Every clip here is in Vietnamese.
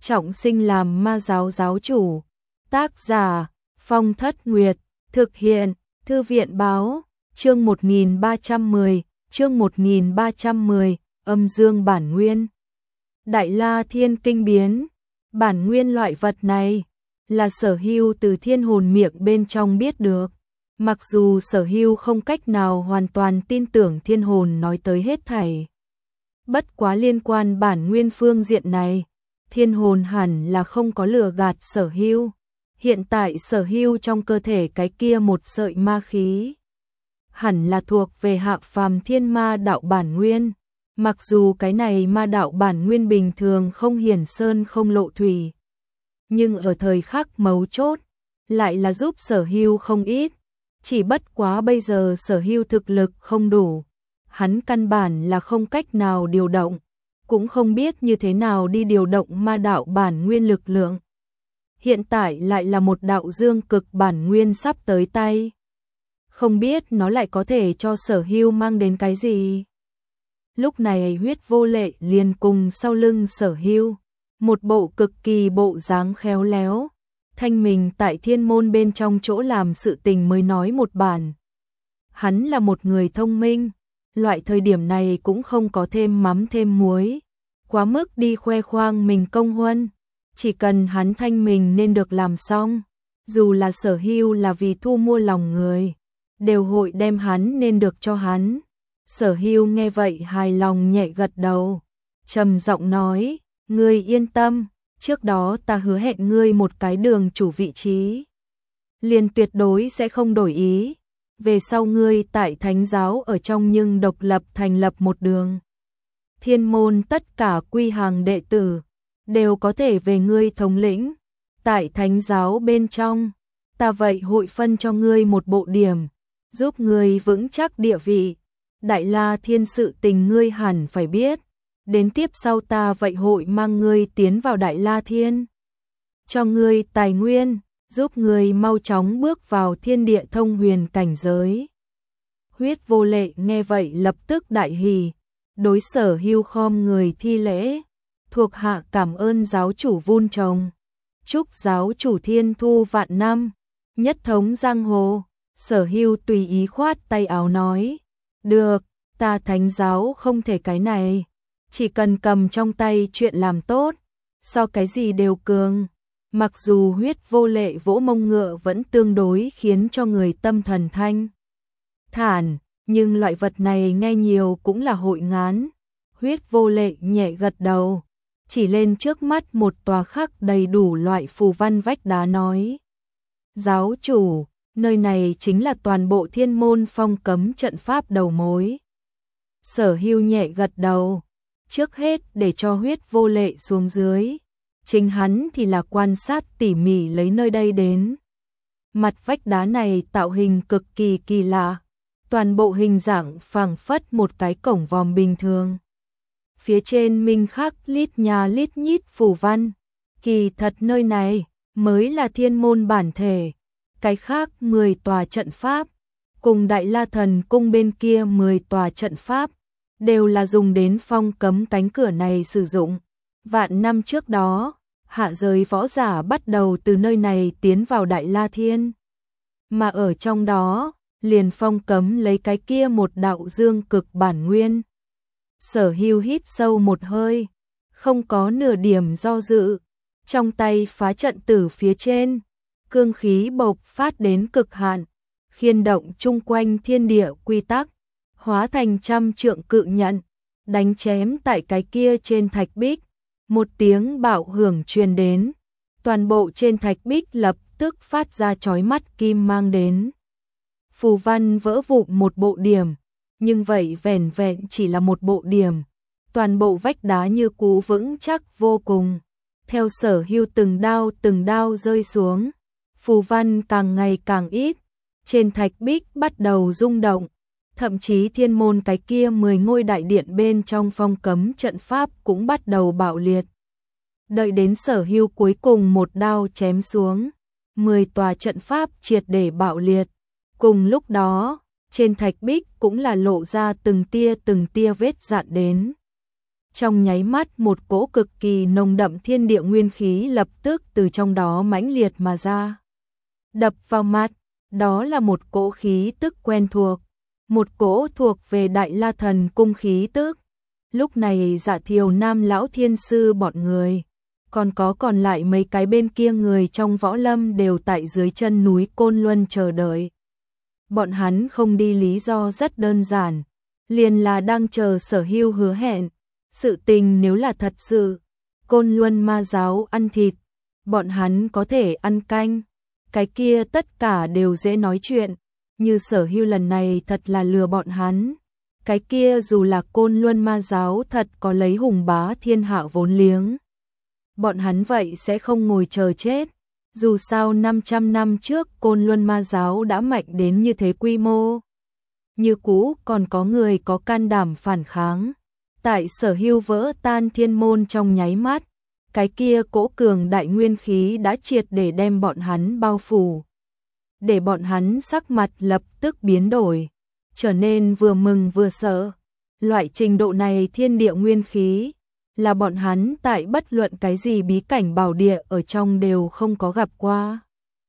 trọng sinh làm ma giáo giáo chủ. Tác giả Phong Thất Nguyệt. Thực hiện Thư viện báo. Chương 1310. Chương 1310. Âm dương bản nguyên. Đại La Thiên Kinh biến. Bản nguyên loại vật này là Sở Hưu từ thiên hồn miệng bên trong biết được. Mặc dù Sở Hưu không cách nào hoàn toàn tin tưởng thiên hồn nói tới hết thảy. Bất quá liên quan bản nguyên phương diện này, thiên hồn hẳn là không có lừa gạt Sở Hưu. Hiện tại Sở Hưu trong cơ thể cái kia một sợi ma khí hẳn là thuộc về hạ phàm thiên ma đạo bản nguyên. Mặc dù cái này ma đạo bản nguyên bình thường không hiển sơn không lộ thủy, nhưng ở thời khắc mấu chốt lại là giúp Sở Hưu không ít. Chỉ bất quá bây giờ Sở Hưu thực lực không đủ, hắn căn bản là không cách nào điều động, cũng không biết như thế nào đi điều động ma đạo bản nguyên lực lượng. Hiện tại lại là một đạo dương cực bản nguyên sắp tới tay, không biết nó lại có thể cho Sở Hưu mang đến cái gì. Lúc này Huyết Vô Lệ liền cùng sau lưng Sở Hưu, một bộ cực kỳ bộ dáng khéo léo, thanh mình tại thiên môn bên trong chỗ làm sự tình mới nói một bản. Hắn là một người thông minh, loại thời điểm này cũng không có thêm mắm thêm muối, quá mức đi khoe khoang mình công huân. Chỉ cần hắn thanh mình nên được làm xong, dù là Sở Hưu là vì thu mua lòng người, đều hội đem hắn nên được cho hắn. Sở Hưu nghe vậy hài lòng nhẹ gật đầu, trầm giọng nói, ngươi yên tâm, trước đó ta hứa hẹn ngươi một cái đường chủ vị trí, liền tuyệt đối sẽ không đổi ý. Về sau ngươi tại thánh giáo ở trong nhưng độc lập thành lập một đường. Thiên môn tất cả quy hàng đệ tử đều có thể về ngươi thống lĩnh. Tại thánh giáo bên trong, ta vậy hội phân cho ngươi một bộ điểm, giúp ngươi vững chắc địa vị. Đại La Thiên sự tình ngươi hẳn phải biết, đến tiếp sau ta vậy hội mang ngươi tiến vào Đại La Thiên, cho ngươi tài nguyên, giúp ngươi mau chóng bước vào thiên địa thông huyền cảnh giới. Huyết Vô Lệ nghe vậy lập tức đại hỉ, đối Sở Hưu khom người thi lễ, thuộc hạ cảm ơn giáo chủ vun trồng, chúc giáo chủ thiên thu vạn năm, nhất thống giang hồ. Sở Hưu tùy ý khoát tay áo nói, được, ta thánh giáo không thể cái này, chỉ cần cầm trong tay chuyện làm tốt, so cái gì đều cường. Mặc dù Huyết Vô Lệ vỗ mông ngựa vẫn tương đối khiến cho người tâm thần thanh thản, nhưng loại vật này nghe nhiều cũng là hội ngán. Huyết Vô Lệ nhẹ gật đầu, chỉ lên trước mắt một tòa khắc đầy đủ loại phù văn vách đá nói, giáo chủ, nơi này chính là toàn bộ thiên môn phong cấm trận pháp đầu mối. Sở Hưu nhẹ gật đầu, trước hết để cho Huyết Vô Lệ xuống dưới, chính hắn thì là quan sát tỉ mỉ lấy nơi đây đến. Mặt vách đá này tạo hình cực kỳ kỳ lạ, toàn bộ hình dạng phảng phất một cái cổng vòm bình thường. Phía trên minh khắc lít nhà lít nhít phù văn, kỳ thật nơi này mới là thiên môn bản thể. Cái khác 10 tòa trận pháp, cùng Đại La Thần cung bên kia 10 tòa trận pháp, đều là dùng đến phong cấm cánh cửa này sử dụng. Vạn năm trước đó, hạ giới võ giả bắt đầu từ nơi này tiến vào Đại La Thiên. Mà ở trong đó, liền phong cấm lấy cái kia một đạo dương cực bản nguyên. Sở Hưu hít sâu một hơi, không có nửa điểm do dự, trong tay phá trận tử phía trên, cương khí bộc phát đến cực hạn, khiên động chung quanh thiên địa quy tắc, hóa thành trăm trượng cự nhận, đánh chém tại cái kia trên thạch bích. Một tiếng bạo hưởng truyền đến, toàn bộ trên thạch bích lập tức phát ra chói mắt kim mang đến. Phù văn vỡ vụn một bộ điểm, nhưng vậy vẻn vẹn chỉ là một bộ điểm, toàn bộ vách đá như cũ vững chắc vô cùng. Theo Sở Hưu từng đao rơi xuống, phù văn càng ngày càng ít, trên thạch bích bắt đầu rung động, thậm chí thiên môn cái kia 10 ngôi đại điện bên trong phong cấm trận pháp cũng bắt đầu bạo liệt. Đợi đến Sở Hưu cuối cùng một đao chém xuống, 10 tòa trận pháp triệt để bạo liệt. Cùng lúc đó, trên thạch bích cũng là lộ ra từng tia vết rạn đến. Trong nháy mắt một cỗ cực kỳ nồng đậm thiên địa nguyên khí lập tức từ trong đó mãnh liệt mà ra. Đập vào mắt, đó là một cỗ khí tức quen thuộc, một cỗ thuộc về Đại La Thần Cung khí tức. Lúc này Dạ Thiều Nam lão thiên sư bọn người, còn lại mấy cái bên kia người trong võ lâm đều tại dưới chân núi Côn Luân chờ đợi. Bọn hắn không đi lý do rất đơn giản, liền là đang chờ Sở Hưu hứa hẹn. Sự tình nếu là thật sự, Côn Luân ma giáo ăn thịt, bọn hắn có thể ăn canh, cái kia tất cả đều dễ nói chuyện, như Sở Hưu lần này thật là lừa bọn hắn. Cái kia dù là Côn Luân ma giáo thật có lấy hùng bá thiên hạ vốn liếng, bọn hắn vậy sẽ không ngồi chờ chết. Dù sao 500 năm trước Côn Luân ma giáo đã mạnh đến như thế quy mô, như cũ còn có người có can đảm phản kháng. Tại Sở Hưu vỡ tan thiên môn trong nháy mắt, cái kia cỗ cường đại nguyên khí đã triệt để đem bọn hắn bao phủ, để bọn hắn sắc mặt lập tức biến đổi, trở nên vừa mừng vừa sợ. Loại trình độ này thiên địa nguyên khí là bọn hắn tại bất luận cái gì bí cảnh bảo địa ở trong đều không có gặp qua.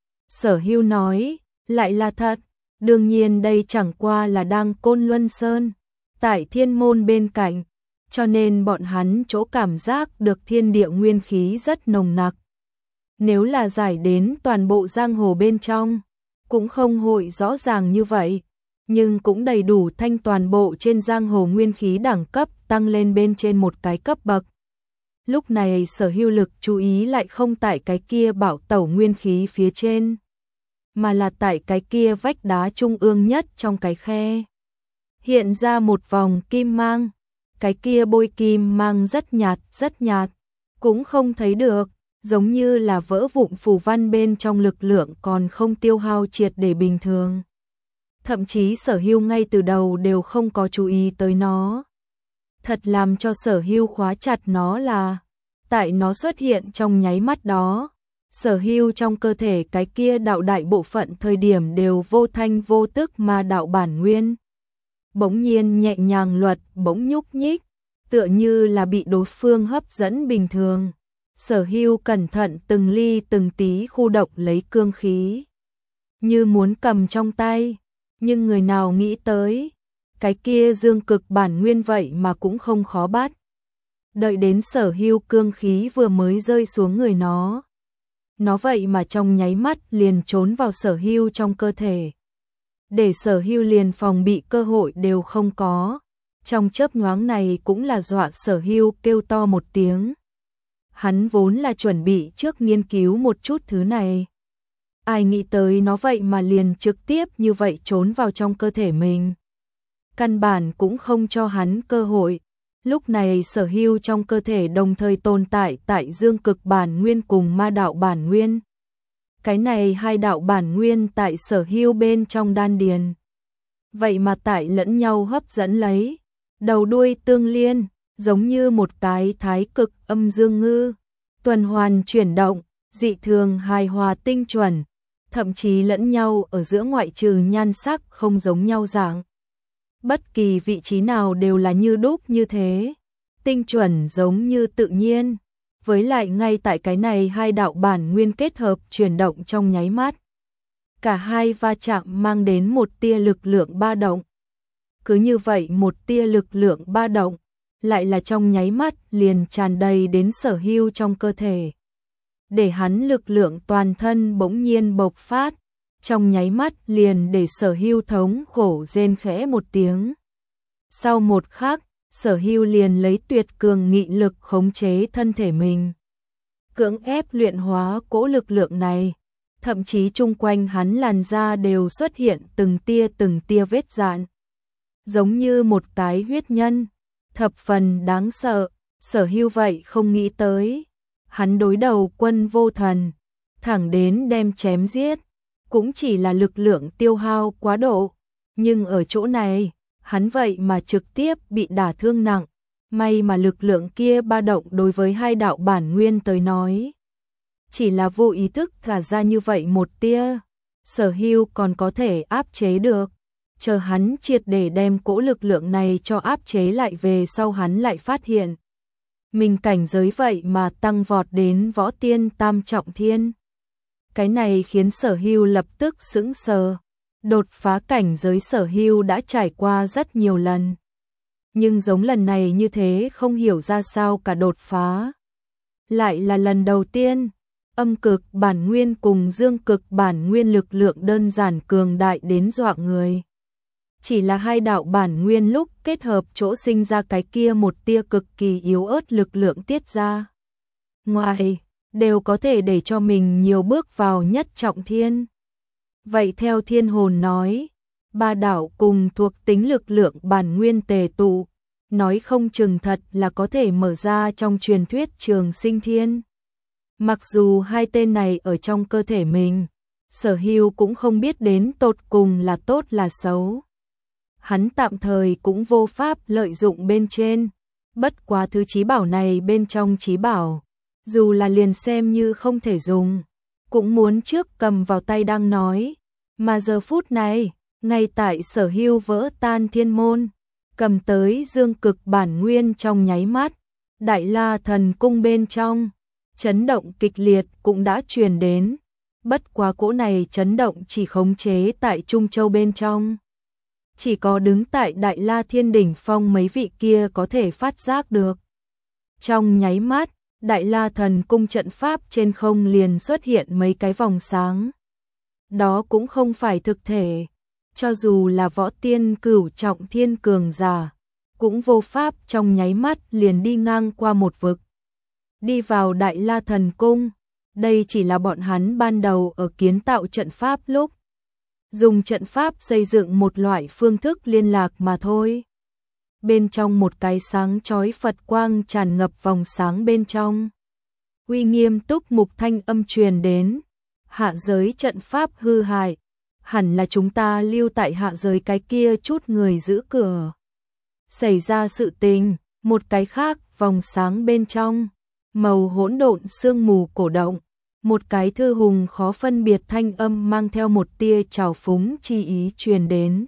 Sở Hưu nói, lại là thật, đương nhiên đây chẳng qua là đang Côn Luân Sơn, tại thiên môn bên cạnh, cho nên bọn hắn chỗ cảm giác được thiên địa nguyên khí rất nồng nặc. Nếu là giải đến toàn bộ giang hồ bên trong, cũng không hội rõ ràng như vậy, nhưng cũng đầy đủ thanh toàn bộ trên giang hồ nguyên khí đẳng cấp tăng lên bên trên một cái cấp bậc. Lúc này Sở Hưu lực chú ý lại không tại cái kia bảo tẩu nguyên khí phía trên, mà là tại cái kia vách đá trung ương nhất trong cái khe. Hiện ra một vòng kim mang, cái kia bôi kim mang rất nhạt, cũng không thấy được, giống như là vỡ vụn phù văn bên trong lực lượng còn không tiêu hao triệt để bình thường. Thậm chí Sở Hưu ngay từ đầu đều không có chú ý tới nó. Thật làm cho Sở Hưu khóa chặt nó là, tại nó xuất hiện trong nháy mắt đó, Sở Hưu trong cơ thể cái kia đạo đại bộ phận thời điểm đều vô thanh vô tức mà đạo bản nguyên. Bỗng nhiên nhẹ nhàng luật, bỗng nhúc nhích, tựa như là bị đối phương hấp dẫn bình thường. Sở Hưu cẩn thận từng ly từng tí khu động lấy cương khí, như muốn cầm trong tay, nhưng người nào nghĩ tới, cái kia dương cực bản nguyên vậy mà cũng không khó bắt. Đợi đến Sở Hưu cương khí vừa mới rơi xuống người nó vậy mà trong nháy mắt liền trốn vào Sở Hưu trong cơ thể, để Sở Hưu liền phòng bị cơ hội đều không có. Trong chớp nhoáng này cũng là dọa Sở Hưu kêu to một tiếng. Hắn vốn là chuẩn bị trước nghiên cứu một chút thứ này, ai nghĩ tới nó vậy mà liền trực tiếp như vậy trốn vào trong cơ thể mình, căn bản cũng không cho hắn cơ hội. Lúc này Sở Hưu trong cơ thể đồng thời tồn tại dương cực bản nguyên cùng ma đạo bản nguyên. Cái này hai đạo bản nguyên tại Sở Hưu bên trong đan điền, vậy mà tại lẫn nhau hấp dẫn lấy, đầu đuôi tương liên, giống như một cái thái cực âm dương ngư, tuần hoàn chuyển động, dị thường hài hòa tinh chuẩn, thậm chí lẫn nhau ở giữa ngoại trừ nhan sắc không giống nhau dạng. Bất kỳ vị trí nào đều là như đúc như thế, tinh chuẩn giống như tự nhiên. Với lại ngay tại cái này hai đạo bản nguyên kết hợp chuyển động trong nháy mắt, cả hai va chạm mang đến một tia lực lượng ba động. Cứ như vậy một tia lực lượng ba động, lại là trong nháy mắt liền tràn đầy đến Sở Hưu trong cơ thể, để hắn lực lượng toàn thân bỗng nhiên bộc phát, trong nháy mắt liền để Sở Hưu thống khổ rên khẽ một tiếng. Sau một khắc, Sở Hưu liền lấy tuyệt cường nghị lực khống chế thân thể mình, cưỡng ép luyện hóa cỗ lực lượng này, thậm chí chung quanh hắn làn da đều xuất hiện từng tia vết dạn, giống như một cái huyết nhân, thập phần đáng sợ. Sở Hưu vậy không nghĩ tới, hắn đối đầu Quân Vô Thần, thẳng đến đem chém giết, cũng chỉ là lực lượng tiêu hao quá độ, nhưng ở chỗ này, hắn vậy mà trực tiếp bị đả thương nặng. May mà lực lượng kia ba động đối với hai đạo bản nguyên tới nói, chỉ là vô ý thức thả ra như vậy một tia, Sở Hưu còn có thể áp chế được. Chờ hắn triệt để đem cỗ lực lượng này cho áp chế lại về sau hắn lại phát hiện, Mình cảnh giới vậy mà tăng vọt đến võ tiên tam trọng thiên. Cái này khiến Sở Hưu lập tức sững sờ. Đột phá cảnh giới Sở Hưu đã trải qua rất nhiều lần. Nhưng giống lần này như thế không hiểu ra sao cả đột phá. Lại là lần đầu tiên, âm cực bản nguyên cùng dương cực bản nguyên lực lượng đơn giản cường đại đến dọa người. Chỉ là hai đạo bản nguyên lúc kết hợp chỗ sinh ra cái kia một tia cực kỳ yếu ớt lực lượng tiết ra. Ngoài, đều có thể để cho mình nhiều bước vào nhất trọng thiên. Vậy theo thiên hồn nói, ba đạo cùng thuộc tính lực lượng bản nguyên tề tụ, nói không chừng thật là có thể mở ra trong truyền thuyết trường sinh thiên. Mặc dù hai tên này ở trong cơ thể mình, Sở Hưu cũng không biết đến tột cùng là tốt là xấu. Hắn tạm thời cũng vô pháp lợi dụng bên trên, bất quá thứ trí bảo này bên trong trí bảo, dù là liền xem như không thể dùng, cũng muốn trước cầm vào tay đang nói, mà giờ phút này, ngay tại Sở Hưu vỡ tan thiên môn, cầm tới dương cực bản nguyên trong nháy mắt, Đại La Thần Cung bên trong, chấn động kịch liệt cũng đã truyền đến, bất quá cỗ này chấn động chỉ khống chế tại Trung Châu bên trong. Chỉ có đứng tại Đại La Thiên đỉnh phong mấy vị kia có thể phát giác được. Trong nháy mắt, Đại La Thần Cung trận pháp trên không liền xuất hiện mấy cái vòng sáng. Đó cũng không phải thực thể, cho dù là võ tiên cửu trọng thiên cường giả, cũng vô pháp trong nháy mắt liền đi ngang qua một vực. Đi vào Đại La Thần Cung, đây chỉ là bọn hắn ban đầu ở kiến tạo trận pháp lúc. Dùng trận pháp xây dựng một loại phương thức liên lạc mà thôi. Bên trong một cái sáng chói Phật quang tràn ngập vòng sáng bên trong. Uy nghiêm túc mục thanh âm truyền đến. Hạ giới trận pháp hư hại. Hẳn là chúng ta lưu tại hạ giới cái kia chút người giữ cửa. Xảy ra sự tình, một cái khác vòng sáng bên trong. Màu hỗn độn sương mù cổ động. Một cái thư hùng khó phân biệt thanh âm mang theo một tia trào phúng chi ý truyền đến.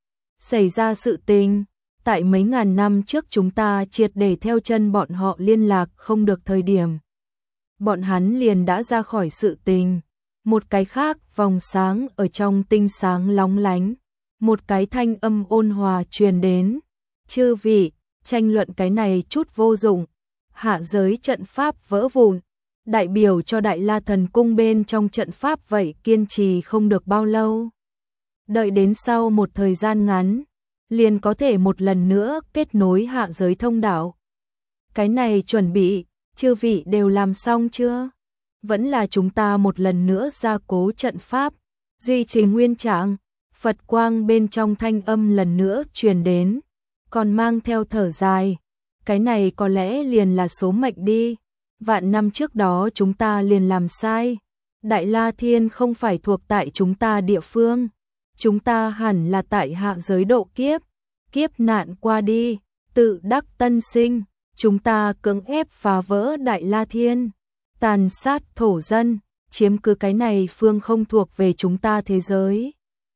Xảy ra sự tình, tại mấy ngàn năm trước chúng ta triệt để theo chân bọn họ liên lạc không được thời điểm. Bọn hắn liền đã ra khỏi sự tình. Một cái khác vòng sáng ở trong tinh sáng lóng lánh. Một cái thanh âm ôn hòa truyền đến. Chư vị, tranh luận cái này chút vô dụng. Hạ giới trận pháp vỡ vụn. Đại biểu cho Đại La Thần Cung bên trong trận pháp vậy kiên trì không được bao lâu. Đợi đến sau một thời gian ngắn, liền có thể một lần nữa kết nối hạ giới thông đạo. Cái này chuẩn bị, chư vị đều làm xong chưa? Vẫn là chúng ta một lần nữa gia cố trận pháp, duy trì nguyên trạng, Phật quang bên trong thanh âm lần nữa truyền đến, còn mang theo thở dài. Cái này có lẽ liền là số mệnh đi. Vạn năm trước đó chúng ta liền làm sai. Đại La Thiên không phải thuộc tại chúng ta địa phương. Chúng ta hẳn là tại hạ giới độ kiếp. Kiếp nạn qua đi, tự đắc tân sinh. Chúng ta cưỡng ép phá vỡ Đại La Thiên. Tàn sát thổ dân, chiếm cứ cái này phương không thuộc về chúng ta thế giới.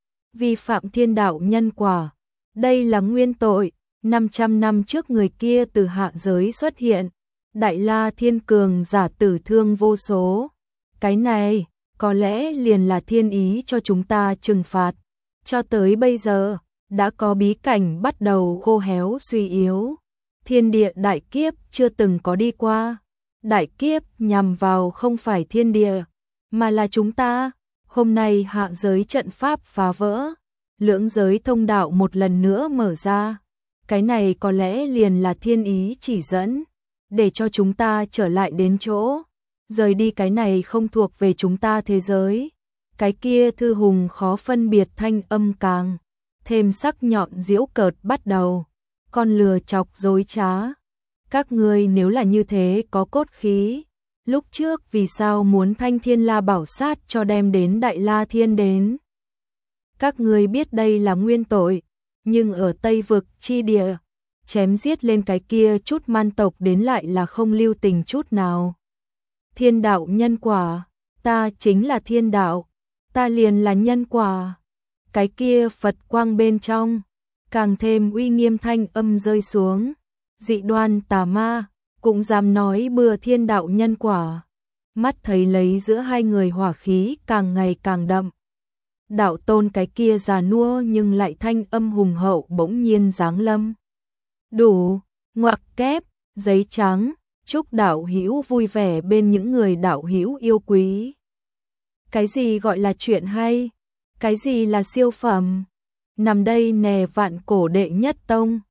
Vi phạm thiên đạo nhân quả. Đây là nguyên tội. 500 năm trước người kia từ hạ giới xuất hiện. Đại La Thiên cường giả tử thương vô số. Cái này, có lẽ liền là thiên ý cho chúng ta trừng phạt. Cho tới bây giờ, đã có bí cảnh bắt đầu khô héo suy yếu. Thiên địa đại kiếp chưa từng có đi qua. Đại kiếp nhằm vào không phải thiên địa, mà là chúng ta. Hôm nay hạ giới trận pháp phá vỡ. Lưỡng giới thông đạo một lần nữa mở ra. Cái này có lẽ liền là thiên ý chỉ dẫn. Để cho chúng ta trở lại đến chỗ, rời đi cái này không thuộc về chúng ta thế giới. Cái kia thư hùng khó phân biệt thanh âm càng, thêm sắc nhọn giễu cợt bắt đầu, con lừa chọc dối trá. Các ngươi nếu là như thế có cốt khí, lúc trước vì sao muốn Thanh Thiên La Bảo Sát cho đem đến Đại La Thiên đến? Các ngươi biết đây là nguyên tội, nhưng ở Tây Vực chi địa, chém giết lên cái kia chút man tộc đến lại là không lưu tình chút nào. Thiên đạo nhân quả, ta chính là thiên đạo, ta liền là nhân quả. Cái kia Phật quang bên trong, càng thêm uy nghiêm thanh âm rơi xuống. Dị đoan tà ma, cũng dám nói bừa thiên đạo nhân quả. Mắt thấy lấy giữa hai người hỏa khí càng ngày càng đậm. Đạo tôn cái kia già nua nhưng lại thanh âm hùng hậu bỗng nhiên giáng lâm. Đủ, ngoặc kép, giấy trắng, chúc đạo hữu vui vẻ bên những người đạo hữu yêu quý. Cái gì gọi là chuyện hay? Cái gì là siêu phẩm? Nằm đây nè vạn cổ đệ nhất tông.